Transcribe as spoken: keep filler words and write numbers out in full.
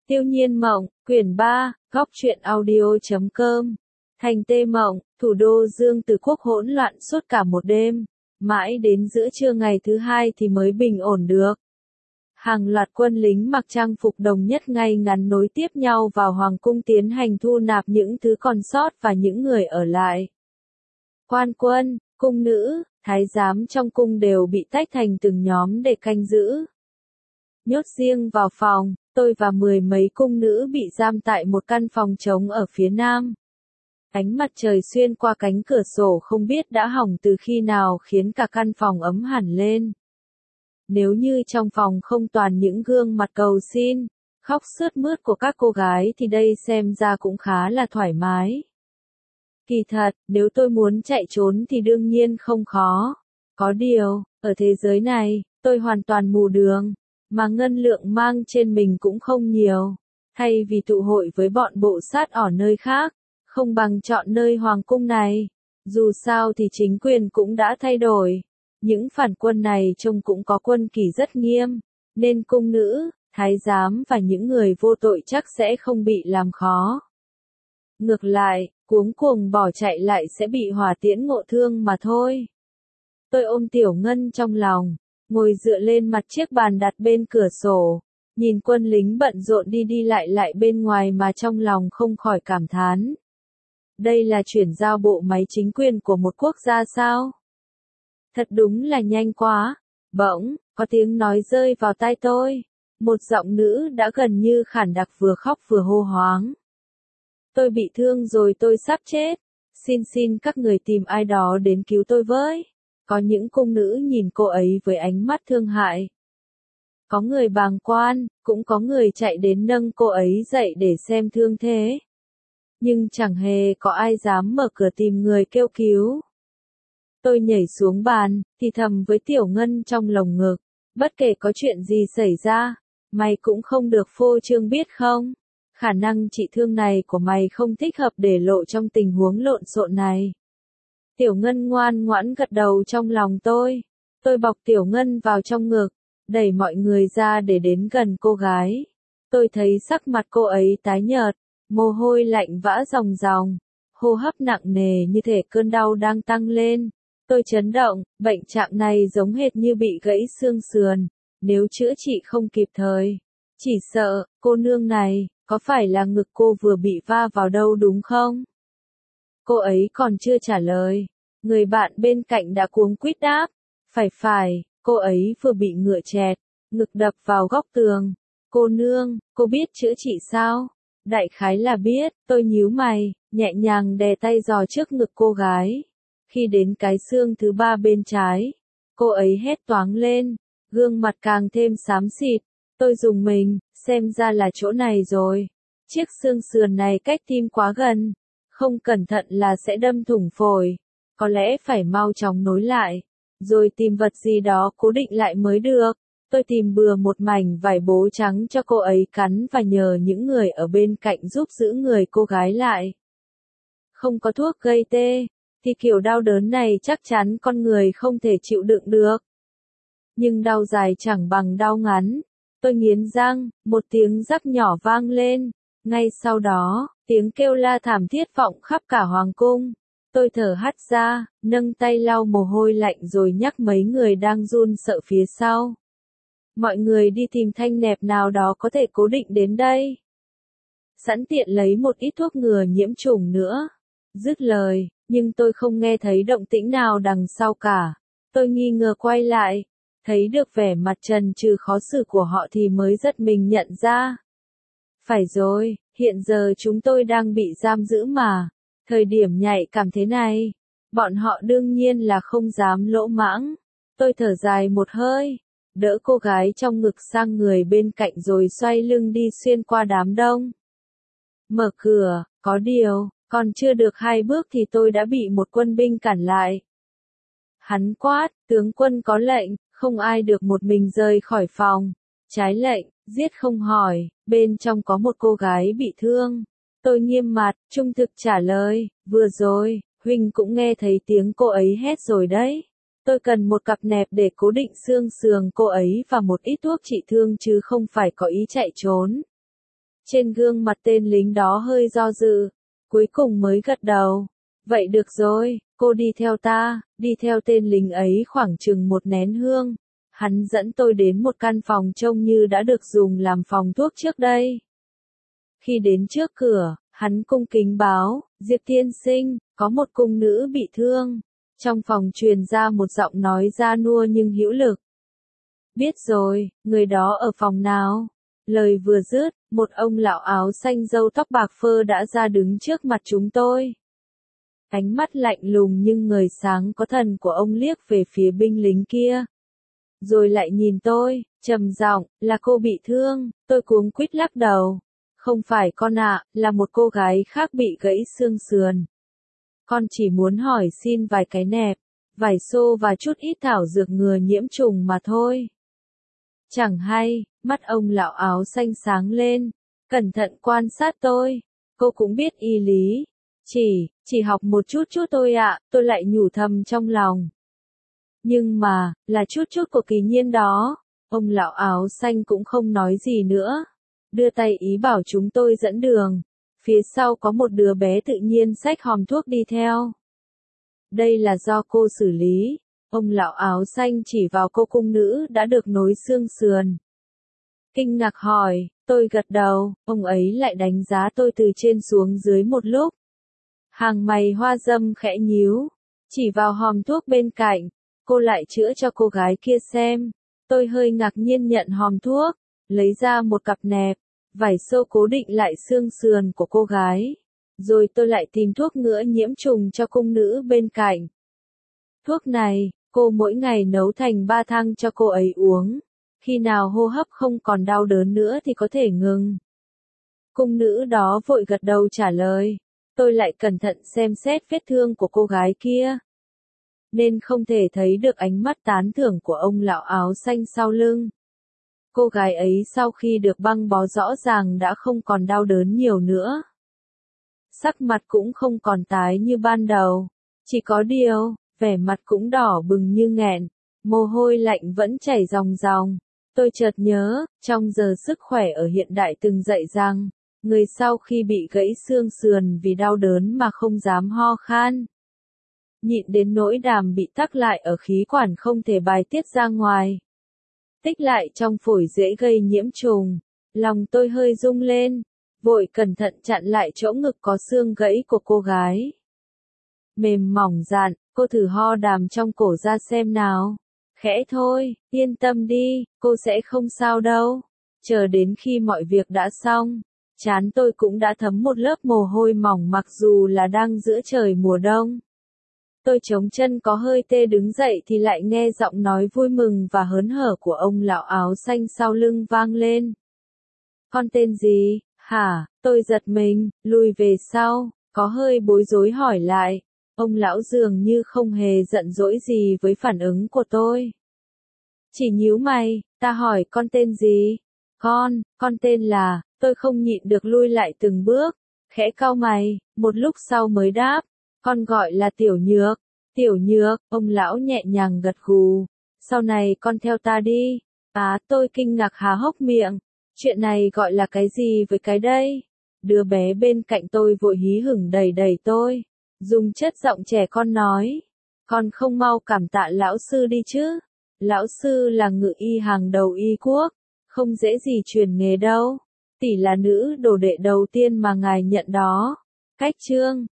Tiêu Nhiên Mộng, quyển ba, góc truyện audio chấm com. Thành Tê Mộng, thủ đô Dương Từ Quốc hỗn loạn suốt cả một đêm, mãi đến giữa trưa ngày thứ hai thì mới bình ổn được. Hàng loạt quân lính mặc trang phục đồng nhất ngay ngắn nối tiếp nhau vào hoàng cung tiến hành thu nạp những thứ còn sót và những người ở lại. Quan quân, cung nữ, thái giám trong cung đều bị tách thành từng nhóm để canh giữ. Nhốt riêng vào phòng, tôi và mười mấy cung nữ bị giam tại một căn phòng trống ở phía nam. Ánh mặt trời xuyên qua cánh cửa sổ không biết đã hỏng từ khi nào khiến cả căn phòng ấm hẳn lên. Nếu như trong phòng không toàn những gương mặt cầu xin, khóc sướt mướt của các cô gái thì đây xem ra cũng khá là thoải mái. Kỳ thật, nếu tôi muốn chạy trốn thì đương nhiên không khó. Có điều, ở thế giới này, tôi hoàn toàn mù đường, mà ngân lượng mang trên mình cũng không nhiều. Thay vì tụ hội với bọn bộ sát ở nơi khác, không bằng chọn nơi hoàng cung này. Dù sao thì chính quyền cũng đã thay đổi. Những phản quân này trông cũng có quân kỷ rất nghiêm, nên cung nữ, thái giám và những người vô tội chắc sẽ không bị làm khó. Ngược lại, cuống cuồng bỏ chạy lại sẽ bị hỏa tiễn ngộ thương mà thôi. Tôi ôm Tiểu Ngân trong lòng, ngồi dựa lên mặt chiếc bàn đặt bên cửa sổ, nhìn quân lính bận rộn đi đi lại lại bên ngoài mà trong lòng không khỏi cảm thán. Đây là chuyển giao bộ máy chính quyền của một quốc gia sao? Thật đúng là nhanh quá. Bỗng, có tiếng nói rơi vào tai tôi. Một giọng nữ đã gần như khản đặc vừa khóc vừa hô hoáng. Tôi bị thương rồi, tôi sắp chết. Xin xin các người tìm ai đó đến cứu tôi với. Có những cung nữ nhìn cô ấy với ánh mắt thương hại. Có người bàng quan, cũng có người chạy đến nâng cô ấy dậy để xem thương thế. Nhưng chẳng hề có ai dám mở cửa tìm người kêu cứu. Tôi nhảy xuống bàn, thì thầm với Tiểu Ngân trong lồng ngực. Bất kể có chuyện gì xảy ra, mày cũng không được phô trương biết không? Khả năng trị thương này của mày không thích hợp để lộ trong tình huống lộn xộn này. Tiểu Ngân ngoan ngoãn gật đầu trong lòng tôi. Tôi bọc Tiểu Ngân vào trong ngực, đẩy mọi người ra để đến gần cô gái. Tôi thấy sắc mặt cô ấy tái nhợt, mồ hôi lạnh vã ròng ròng, hô hấp nặng nề như thể cơn đau đang tăng lên. Tôi chấn động, bệnh trạng này giống hệt như bị gãy xương sườn, nếu chữa trị không kịp thời. Chỉ sợ, cô nương này, có phải là ngực cô vừa bị va vào đâu đúng không? Cô ấy còn chưa trả lời, người bạn bên cạnh đã cuống quýt đáp. Phải phải, cô ấy vừa bị ngựa chẹt, ngực đập vào góc tường. Cô nương, cô biết chữa trị sao? Đại khái là biết, tôi nhíu mày, nhẹ nhàng đè tay giò trước ngực cô gái. Khi đến cái xương thứ ba bên trái, cô ấy hét toáng lên, gương mặt càng thêm xám xịt. Tôi rùng mình, xem ra là chỗ này rồi. Chiếc xương sườn này cách tim quá gần, không cẩn thận là sẽ đâm thủng phổi. Có lẽ phải mau chóng nối lại, rồi tìm vật gì đó cố định lại mới được. Tôi tìm bừa một mảnh vải bố trắng cho cô ấy cắn và nhờ những người ở bên cạnh giúp giữ người cô gái lại. Không có thuốc gây tê, thì kiểu đau đớn này chắc chắn con người không thể chịu đựng được. Nhưng đau dài chẳng bằng đau ngắn. Tôi nghiến răng, một tiếng rắc nhỏ vang lên. Ngay sau đó, tiếng kêu la thảm thiết vọng khắp cả hoàng cung. Tôi thở hắt ra, nâng tay lau mồ hôi lạnh rồi nhắc mấy người đang run sợ phía sau. Mọi người đi tìm thanh nẹp nào đó có thể cố định đến đây. Sẵn tiện lấy một ít thuốc ngừa nhiễm trùng nữa. Dứt lời, nhưng tôi không nghe thấy động tĩnh nào đằng sau cả. Tôi nghi ngờ quay lại, thấy được vẻ mặt trần trừ khó xử của họ thì mới giật mình nhận ra. Phải rồi, hiện giờ chúng tôi đang bị giam giữ mà. Thời điểm nhạy cảm thế này, bọn họ đương nhiên là không dám lỗ mãng. Tôi thở dài một hơi, đỡ cô gái trong ngực sang người bên cạnh rồi xoay lưng đi xuyên qua đám đông. Mở cửa, có điều, còn chưa được hai bước thì tôi đã bị một quân binh cản lại. Hắn quát, tướng quân có lệnh, không ai được một mình rời khỏi phòng. Trái lệnh, giết không hỏi, bên trong có một cô gái bị thương. Tôi nghiêm mặt, trung thực trả lời, vừa rồi, huynh cũng nghe thấy tiếng cô ấy hét rồi đấy. Tôi cần một cặp nẹp để cố định xương sườn cô ấy và một ít thuốc trị thương chứ không phải có ý chạy trốn. Trên gương mặt tên lính đó hơi do dự, cuối cùng mới gật đầu. Vậy được rồi, cô đi theo ta, đi theo tên lính ấy khoảng chừng một nén hương. Hắn dẫn tôi đến một căn phòng trông như đã được dùng làm phòng thuốc trước đây. Khi đến trước cửa, hắn cung kính báo, Diệp tiên sinh, có một cung nữ bị thương. Trong phòng truyền ra một giọng nói già nua nhưng hữu lực. Biết rồi, người đó ở phòng nào? Lời vừa dứt, một ông lão áo xanh râu tóc bạc phơ đã ra đứng trước mặt chúng tôi. Ánh mắt lạnh lùng nhưng ngời sáng có thần của ông liếc về phía binh lính kia. Rồi lại nhìn tôi, trầm giọng, là cô bị thương, tôi cuống quýt lắc đầu. Không phải con ạ, là một cô gái khác bị gãy xương sườn. Con chỉ muốn hỏi xin vài cái nẹp, vài xô và chút ít thảo dược ngừa nhiễm trùng mà thôi. Chẳng hay, mắt ông lão áo xanh sáng lên, cẩn thận quan sát tôi. Cô cũng biết y lý. Chỉ, chỉ học một chút chút thôi ạ, tôi lại nhủ thầm trong lòng. Nhưng mà, là chút chút của Kỳ Nhiên đó. Ông lão áo xanh cũng không nói gì nữa. Đưa tay ý bảo chúng tôi dẫn đường. Phía sau có một đứa bé tự nhiên xách hòm thuốc đi theo. Đây là do cô xử lý. Ông lão áo xanh chỉ vào cô cung nữ đã được nối xương sườn. Kinh ngạc hỏi, tôi gật đầu, ông ấy lại đánh giá tôi từ trên xuống dưới một lúc. Hàng mày hoa dâm khẽ nhíu, chỉ vào hòm thuốc bên cạnh, cô lại chữa cho cô gái kia xem. Tôi hơi ngạc nhiên nhận hòm thuốc, lấy ra một cặp nẹp, vải xô cố định lại xương sườn của cô gái. Rồi tôi lại tìm thuốc ngừa nhiễm trùng cho cung nữ bên cạnh. Thuốc này, cô mỗi ngày nấu thành ba thang cho cô ấy uống. Khi nào hô hấp không còn đau đớn nữa thì có thể ngừng. Cung nữ đó vội gật đầu trả lời. Tôi lại cẩn thận xem xét vết thương của cô gái kia. Nên không thể thấy được ánh mắt tán thưởng của ông lão áo xanh sau lưng. Cô gái ấy sau khi được băng bó rõ ràng đã không còn đau đớn nhiều nữa. Sắc mặt cũng không còn tái như ban đầu. Chỉ có điều, vẻ mặt cũng đỏ bừng như nghẹn. Mồ hôi lạnh vẫn chảy ròng ròng. Tôi chợt nhớ, trong giờ sức khỏe ở hiện đại từng dạy rằng, người sau khi bị gãy xương sườn vì đau đớn mà không dám ho khan. Nhịn đến nỗi đàm bị tắc lại ở khí quản không thể bài tiết ra ngoài. Tích lại trong phổi dễ gây nhiễm trùng. Lòng tôi hơi rung lên, vội cẩn thận chặn lại chỗ ngực có xương gãy của cô gái. Mềm mỏng dạn, cô thử ho đàm trong cổ ra xem nào. Khẽ thôi, yên tâm đi, cô sẽ không sao đâu. Chờ đến khi mọi việc đã xong, trán tôi cũng đã thấm một lớp mồ hôi mỏng mặc dù là đang giữa trời mùa đông. Tôi chống chân có hơi tê đứng dậy thì lại nghe giọng nói vui mừng và hớn hở của ông lão áo xanh sau lưng vang lên. Con tên gì, hả? Tôi giật mình, lùi về sau, có hơi bối rối hỏi lại. Ông lão dường như không hề giận dỗi gì với phản ứng của tôi. Chỉ nhíu mày, ta hỏi con tên gì? Con, con tên là, tôi không nhịn được lui lại từng bước, khẽ cau mày, một lúc sau mới đáp, con gọi là Tiểu Nhược. Tiểu Nhược, ông lão nhẹ nhàng gật gù, sau này con theo ta đi. Á, tôi kinh ngạc há hốc miệng, chuyện này gọi là cái gì với cái đây? Đứa bé bên cạnh tôi vội hí hửng đẩy đẩy tôi, dùng chất giọng trẻ con nói, con không mau cảm tạ lão sư đi chứ? Lão sư là ngự y hàng đầu y quốc, không dễ gì truyền nghề đâu. Tỷ là nữ đồ đệ đầu tiên mà ngài nhận đó. Cách chương